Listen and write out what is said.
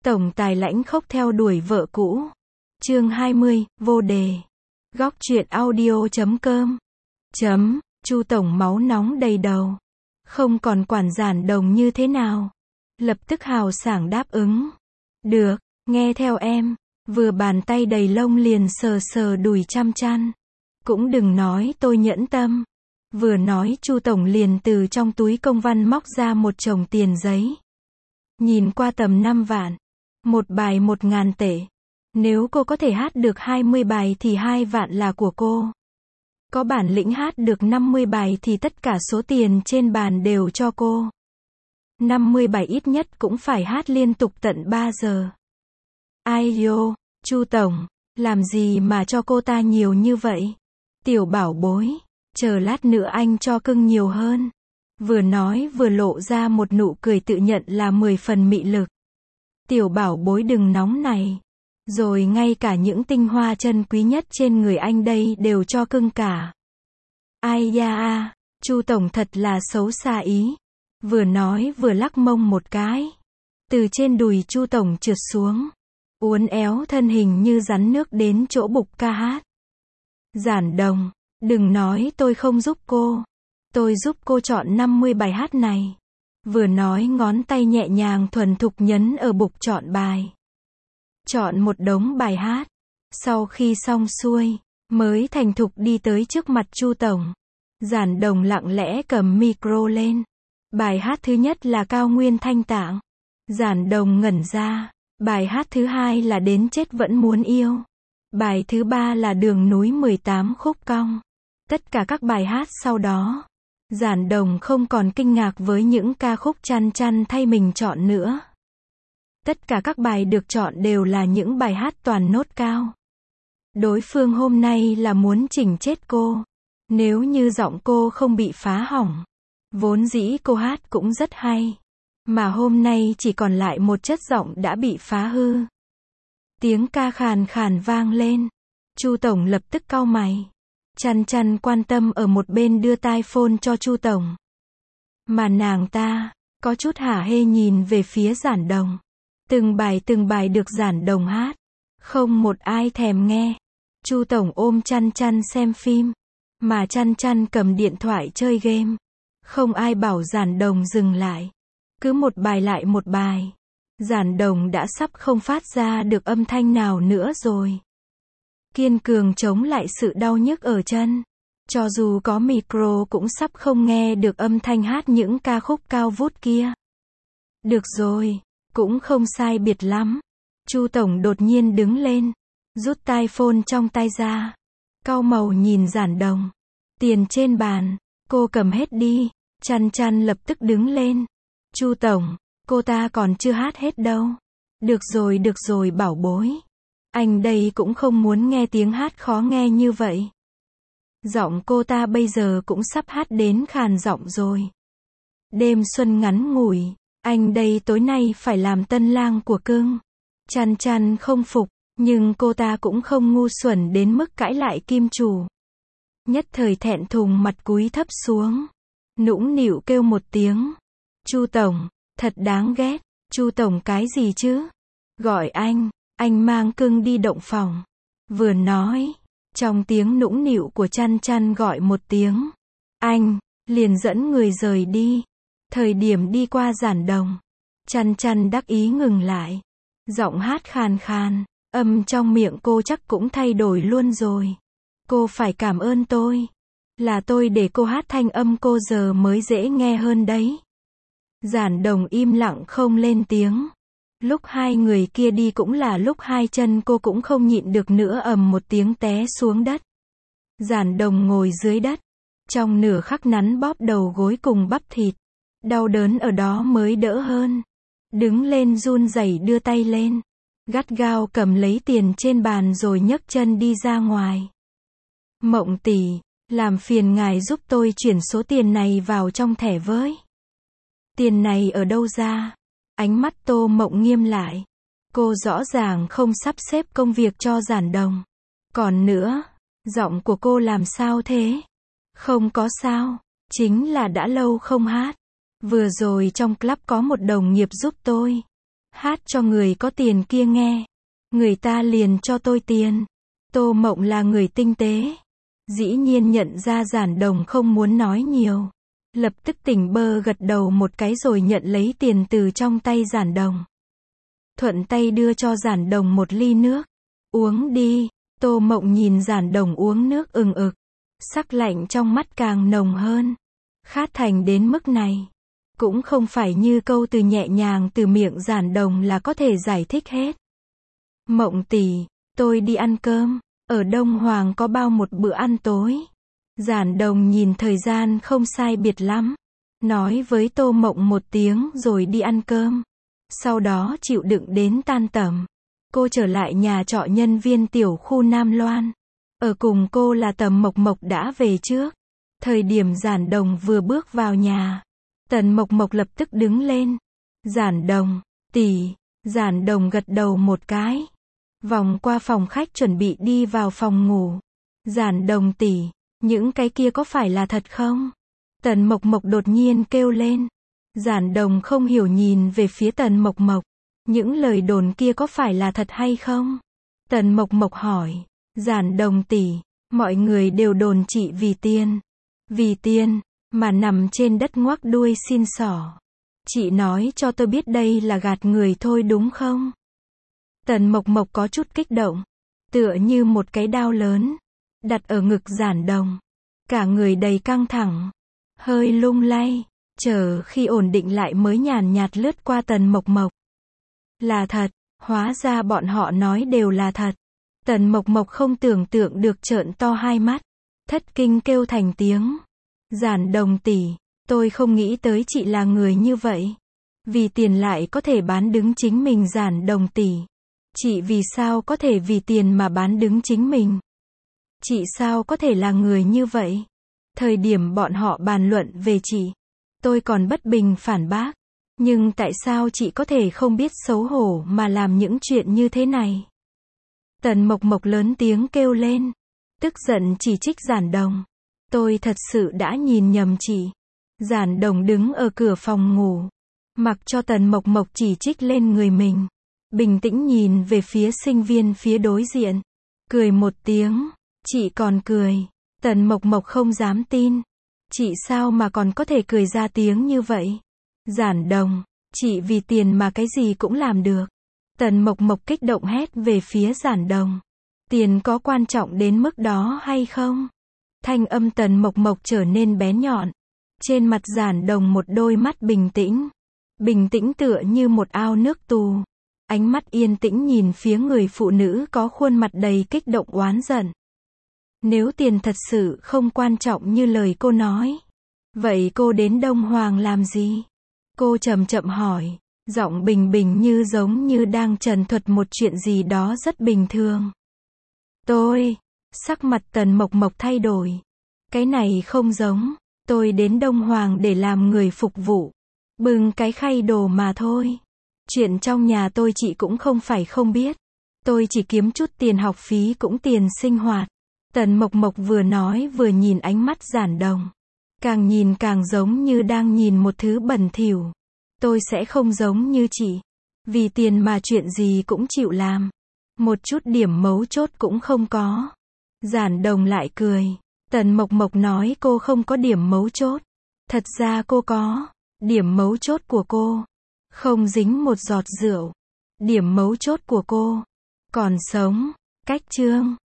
Tổng tài lãnh khốc theo đuổi vợ cũ. Chương 20, vô đề. Góc truyện audio.com. Chu tổng máu nóng đầy đầu. Không còn quản Giản Đồng như thế nào. Lập tức hào sảng đáp ứng. Được, nghe theo em. Vừa bàn tay đầy lông liền sờ sờ đùi chăm chăn. Cũng đừng nói tôi nhẫn tâm. Vừa nói Chu tổng liền từ trong túi công văn móc ra một chồng tiền giấy. Nhìn qua tầm 5 vạn. Một bài 1.000 tệ. Nếu cô có thể hát được 20 bài thì 2 vạn là của cô. Có bản lĩnh hát được 50 bài thì tất cả số tiền trên bàn đều cho cô. 50 bài ít nhất cũng phải hát liên tục tận 3 giờ. Ai yo, Chu tổng, làm gì mà cho cô ta nhiều như vậy? Tiểu bảo bối, chờ lát nữa anh cho cưng nhiều hơn. Vừa nói vừa lộ ra một nụ cười tự nhận là 10 phần mị lực. Tiểu bảo bối đừng nóng này. Rồi ngay cả những tinh hoa chân quý nhất trên người anh đây đều cho cưng cả. Ai da a, Chu tổng thật là xấu xa ý. Vừa nói vừa lắc mông một cái. Từ trên đùi Chu tổng trượt xuống. Uốn éo thân hình như rắn nước đến chỗ bục ca hát. Giản Đồng, đừng nói tôi không giúp cô. Tôi giúp cô chọn 50 bài hát này. Vừa nói ngón tay nhẹ nhàng thuần thục nhấn ở bục chọn bài. Chọn một đống bài hát. Sau khi xong xuôi, mới thành thục đi tới trước mặt Chu tổng. Giản Đồng lặng lẽ cầm micro lên. Bài hát thứ nhất là Cao Nguyên Thanh Tạng. Giản Đồng ngẩn ra. Bài hát thứ hai là Đến Chết Vẫn Muốn Yêu. Bài thứ ba là Đường Núi 18 Khúc Cong. Tất cả các bài hát sau đó, Giản Đồng không còn kinh ngạc với những ca khúc chăn chăn thay mình chọn nữa. Tất cả các bài được chọn đều là những bài hát toàn nốt cao. Đối phương hôm nay là muốn chỉnh chết cô. Nếu như giọng cô không bị phá hỏng. Vốn dĩ cô hát cũng rất hay. Mà hôm nay chỉ còn lại một chất giọng đã bị phá hư. Tiếng ca khàn khàn vang lên. Chu tổng lập tức cau mày. Chăn chăn quan tâm ở một bên đưa tai phone cho Chu tổng. Mà nàng ta, có chút hả hê nhìn về phía Giản Đồng. Từng bài được Giản Đồng hát. Không một ai thèm nghe. Chu tổng ôm chăn chăn xem phim. Mà chăn chăn cầm điện thoại chơi game. Không ai bảo Giản Đồng dừng lại. Cứ một bài lại một bài. Giản Đồng đã sắp không phát ra được âm thanh nào nữa rồi. Kiên cường chống lại sự đau nhức ở chân. Cho dù có micro cũng sắp không nghe được âm thanh hát những ca khúc cao vút kia. Được rồi, cũng không sai biệt lắm. Chu tổng đột nhiên đứng lên, rút tai phone trong tay ra. Cau màu nhìn Giản Đồng. Tiền trên bàn, cô cầm hết đi. Chăn chăn lập tức đứng lên. Chu tổng, cô ta còn chưa hát hết đâu. Được rồi bảo bối. Anh đây cũng không muốn nghe tiếng hát khó nghe như vậy. Giọng cô ta bây giờ cũng sắp hát đến khàn giọng rồi. Đêm xuân ngắn ngủi, anh đây tối nay phải làm tân lang của cưng. Chăn chăn không phục, nhưng cô ta cũng không ngu xuẩn đến mức cãi lại kim chủ. Nhất thời thẹn thùng mặt cúi thấp xuống. Nũng nịu kêu một tiếng. Chu tổng, thật đáng ghét. Chu tổng cái gì chứ? Gọi anh mang cưng đi động phòng. Vừa nói, trong tiếng nũng nịu của chăn chăn gọi một tiếng. Anh, liền dẫn người rời đi. Thời điểm đi qua Giản Đồng, chăn chăn đắc ý ngừng lại. Giọng hát khàn khàn, âm trong miệng cô chắc cũng thay đổi luôn rồi. Cô phải cảm ơn tôi. Là tôi để cô hát thanh âm cô giờ mới dễ nghe hơn đấy. Giản Đồng im lặng không lên tiếng. Lúc hai người kia đi cũng là lúc hai chân cô cũng không nhịn được nữa ầm một tiếng té xuống đất. Giản Đồng ngồi dưới đất. Trong nửa khắc nắn bóp đầu gối cùng bắp thịt. Đau đớn ở đó mới đỡ hơn. Đứng lên run rẩy đưa tay lên. Gắt gao cầm lấy tiền trên bàn rồi nhấc chân đi ra ngoài. Mộng tỷ, làm phiền ngài giúp tôi chuyển số tiền này vào trong thẻ với. Tiền này ở đâu ra? Ánh mắt Tô Mộng nghiêm lại. Cô rõ ràng không sắp xếp công việc cho Giản Đồng. Còn nữa, giọng của cô làm sao thế? Không có sao, chính là đã lâu không hát. Vừa rồi trong club có một đồng nghiệp giúp tôi Hát cho người có tiền kia nghe. Người ta liền cho tôi tiền. Tô Mộng là người tinh tế. Dĩ nhiên nhận ra Giản Đồng không muốn nói nhiều. Lập tức tỉnh bơ gật đầu một cái rồi nhận lấy tiền từ trong tay Giản Đồng. Thuận tay đưa cho Giản Đồng một ly nước. Uống đi. Tô Mộng nhìn Giản Đồng uống nước ừng ực. Sắc lạnh trong mắt càng nồng hơn. Khát thành đến mức này. Cũng không phải như câu từ nhẹ nhàng từ miệng Giản Đồng là có thể giải thích hết. Mộng tỷ, tôi đi ăn cơm. Ở Đông Hoàng có bao một bữa ăn tối. Giản Đồng nhìn thời gian không sai biệt lắm. Nói với Tô Mộng một tiếng rồi đi ăn cơm. Sau đó chịu đựng đến tan tầm. Cô trở lại nhà trọ nhân viên tiểu khu Nam Loan. Ở cùng cô là Tần Mộc Mộc đã về trước. Thời điểm Giản Đồng vừa bước vào nhà. Tần Mộc Mộc lập tức đứng lên. Giản Đồng, tỷ. Giản Đồng gật đầu một cái. Vòng qua phòng khách chuẩn bị đi vào phòng ngủ. Giản Đồng tỷ, những cái kia có phải là thật không? Tần Mộc Mộc đột nhiên kêu lên. Giản Đồng không hiểu nhìn về phía Tần Mộc Mộc. Những lời đồn kia có phải là thật hay không? Tần Mộc Mộc hỏi. Giản Đồng tỷ, mọi người đều đồn chị vì tiền. Vì tiền, mà nằm trên đất ngoác đuôi xin xỏ. Chị nói cho tôi biết đây là gạt người thôi đúng không? Tần Mộc Mộc có chút kích động. Tựa như một cái đao lớn. Đặt ở ngực Giản Đồng. Cả người đầy căng thẳng. Hơi lung lay. Chờ khi ổn định lại mới nhàn nhạt lướt qua Tần Mộc Mộc. Là thật. Hóa ra bọn họ nói đều là thật. Tần Mộc Mộc không tưởng tượng được trợn to hai mắt. Thất kinh kêu thành tiếng. Giản Đồng tỷ, tôi không nghĩ tới chị là người như vậy. Vì tiền lại có thể bán đứng chính mình. Giản Đồng tỷ. Chị vì sao có thể vì tiền mà bán đứng chính mình? Chị sao có thể là người như vậy? Thời điểm bọn họ bàn luận về chị, tôi còn bất bình phản bác. Nhưng tại sao chị có thể không biết xấu hổ mà làm những chuyện như thế này? Tần Mộc Mộc lớn tiếng kêu lên. Tức giận chỉ trích Giản Đồng. Tôi thật sự đã nhìn nhầm chị. Giản Đồng đứng ở cửa phòng ngủ. Mặc cho Tần Mộc Mộc chỉ trích lên người mình. Bình tĩnh nhìn về phía sinh viên phía đối diện. Cười một tiếng. Chị còn cười. Tần Mộc Mộc không dám tin. Chị sao mà còn có thể cười ra tiếng như vậy? Giản Đồng, chị vì tiền mà cái gì cũng làm được. Tần Mộc Mộc kích động hét về phía Giản Đồng. Tiền có quan trọng đến mức đó hay không? Thanh âm Tần Mộc Mộc trở nên bén nhọn. Trên mặt Giản Đồng một đôi mắt bình tĩnh. Bình tĩnh tựa như một ao nước tù. Ánh mắt yên tĩnh nhìn phía người phụ nữ có khuôn mặt đầy kích động oán giận. Nếu tiền thật sự không quan trọng như lời cô nói, vậy cô đến Đông Hoàng làm gì? Cô chậm chậm hỏi, giọng bình bình như giống như đang trần thuật một chuyện gì đó rất bình thường. Sắc mặt Tần Mộc Mộc thay đổi. Cái này không giống, tôi đến Đông Hoàng để làm người phục vụ. Bưng cái khay đồ mà thôi. Chuyện trong nhà tôi chị cũng không phải không biết. Tôi chỉ kiếm chút tiền học phí cũng tiền sinh hoạt. Tần Mộc Mộc vừa nói vừa nhìn ánh mắt Giản Đồng. Càng nhìn càng giống như đang nhìn một thứ bẩn thỉu. Tôi sẽ không giống như chị. Vì tiền mà chuyện gì cũng chịu làm. Một chút điểm mấu chốt cũng không có. Giản Đồng lại cười. Tần Mộc Mộc nói cô không có điểm mấu chốt. Thật ra cô có. Điểm mấu chốt của cô không dính một giọt rượu. Điểm mấu chốt của cô còn sống. Cách chương